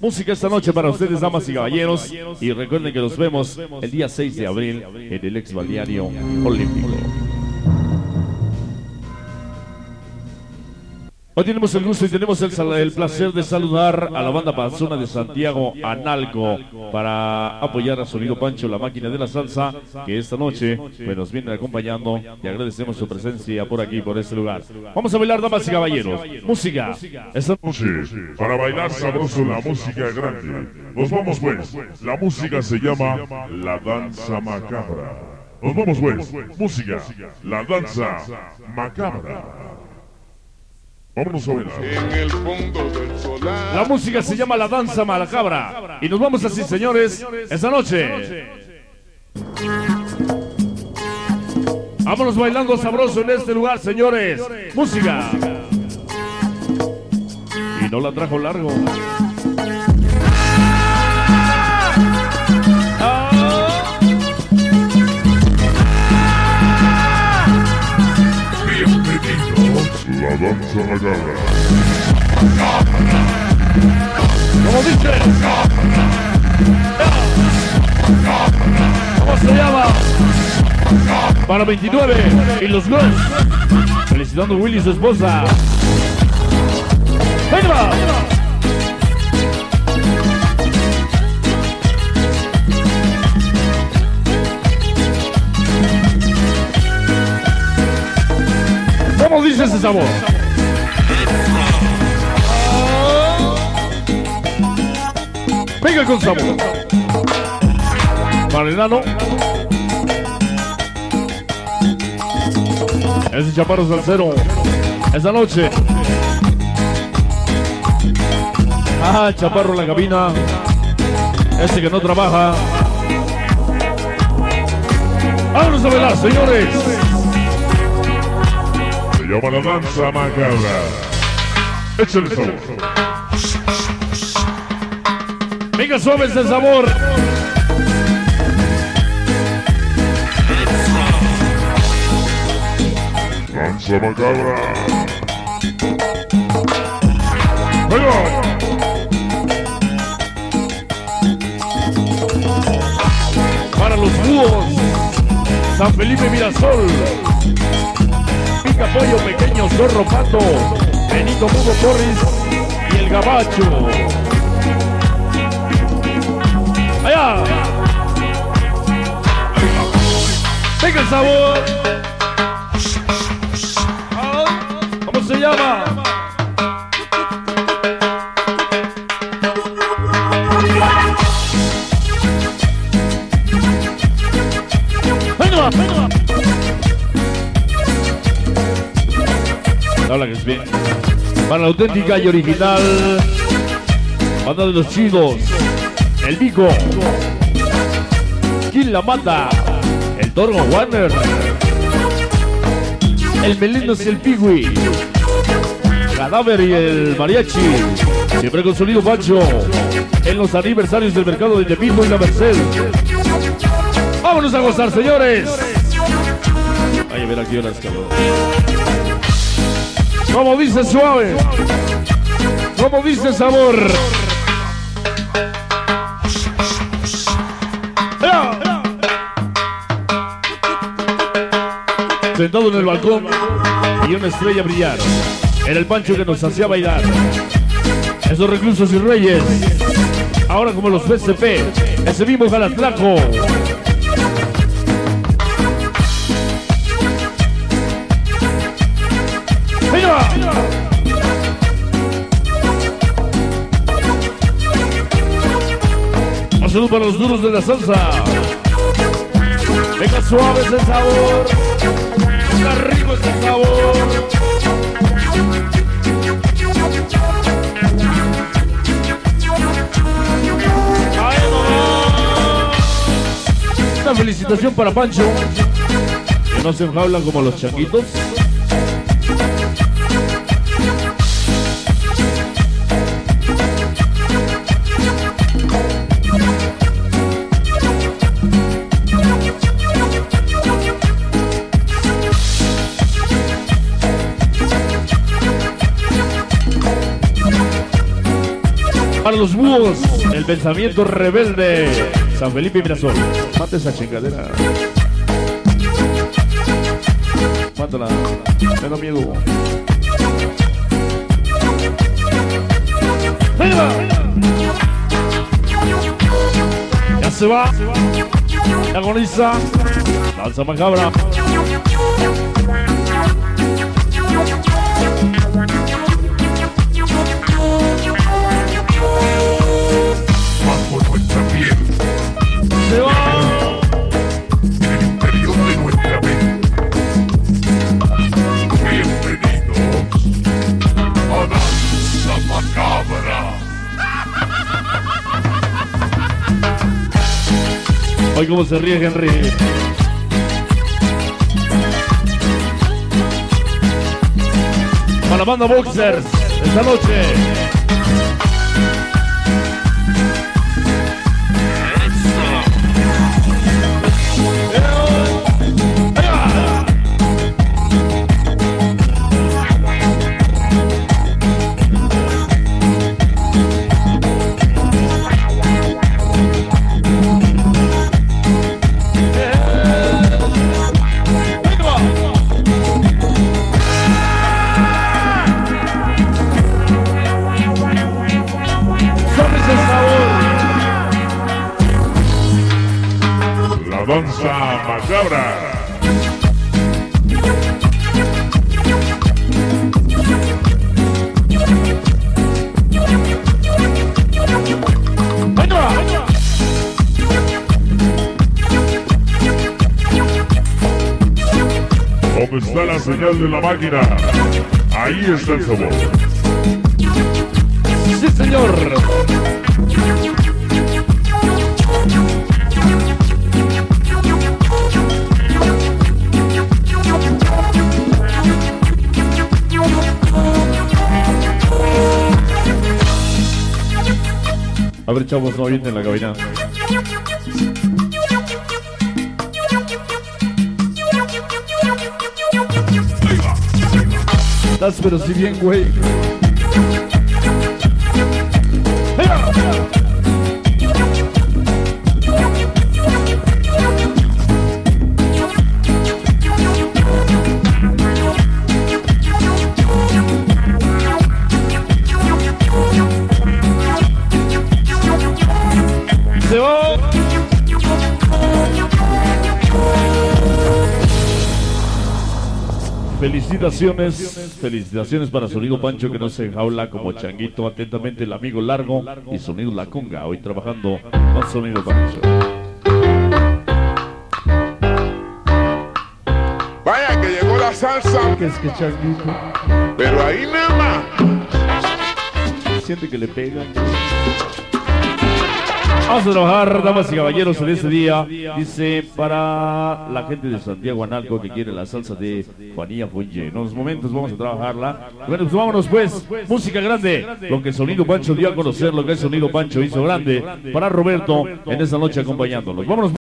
Música esta noche para ustedes, damas y caballeros. Y recuerden que nos vemos el día 6 de abril en el ex balneario olímpico. Hoy tenemos el gusto y tenemos el placer de saludar a la banda panzona de Santiago, Analco, para apoyar a Sonido Pancho, la máquina de la salsa, que esta noche pues, nos vienen acompañando y agradecemos su presencia por aquí, por este lugar. Vamos a bailar, damas y caballeros. Música. Esta noche, para bailar sabroso la música grande. Nos vamos pues, la música se llama La Danza Macabra. Nos vamos pues, música, La Danza Macabra. Vámonos a bailar. En el fondo del solar. La música se llama La Danza Macabra. Y nos vamos así, señores, esta noche. Vámonos bailando sabroso en este lugar, señores. Música. Y no la trajo largo. La Danza Macabra. ¿Cómo dice? ¿Cómo se llama? Para 29 y los Girls. Felicitando a Willy y su esposa. ¡Venga! ¿Cómo dice ese sabor? Venga con sabor. Para el enano. Ese chaparro salsero. Esta noche. Ah, chaparro en la cabina. Ese que no trabaja. Vámonos a bailar, señores. Se llama La Danza Macabra. Échale sabor. Venga, suave ese sabor. Danza Macabra. ¡Venga! Para los búhos. San Felipe Mirasol. Pica Pollo Pequeño, Zorro Pato, Benito Mudo Torres y el Gabacho. ¡Allá! ¡Venga el sabor! ¿Cómo se llama? ¡Venga, venga! Habla que es bien. Para la auténtica y original banda de los chidos, el Vico, Gil La Mata, el Torgo Warner, el Melenos y el Pigui, Cadáver y el Mariachi, siempre con Sonido Pancho, en los aniversarios del mercado de Tepito y la Merced. Vámonos a gozar, señores. Ay, a ver a qué horas, cabrón. Como dice suave, como dice sabor. Sentado en el balcón y una estrella brillar. Era el Pancho que nos hacía bailar. Esos reclusos y reyes, ahora como los PSP, ese mismo Galatlaco. ¡Venga! Un saludo para los duros de la salsa. Venga suave ese sabor. Venga rico ese sabor. Una felicitación para Pancho, que no se enjaulan como los changuitos. Para los búhos, el pensamiento rebelde. San Felipe y Mirasol. Mate esa chingadera. Mátala. Me da miedo. ¡Venga! Ya se va. Ya agoniza. Danza macabra. Bajo nuestra piel, Se va. en el interior de nuestra mente. Bienvenidos a Danza Macabra. Hoy cómo se ríe Henry. Para la banda Boxers, esta noche. La Danza Macabra. ¿Dónde está la señal de la máquina? Ahí está el sabor. Sí, señor. A ver, chavos, no vienen en la cabina. Estás pero si bien, güey. Se va. Felicitaciones para Sonido Pancho, que no se enjaula como changuito. Atentamente el amigo Largo y Sonido La Conga, hoy trabajando con Sonido Pancho. Vaya que llegó la salsa, ¿Qué es que changuito? pero ahí nada más. Siente que le pegan. Vamos a trabajar, damas y caballeros, en este día. Dice, para la gente de Santiago Analco que quiere la salsa de Juanilla Fuelle. En unos momentos vamos a trabajarla. Bueno, pues vámonos pues. Música grande. Lo que Sonido Pancho dio a conocer, lo que el Sonido Pancho hizo grande para Roberto en esta noche acompañándolos. Vámonos.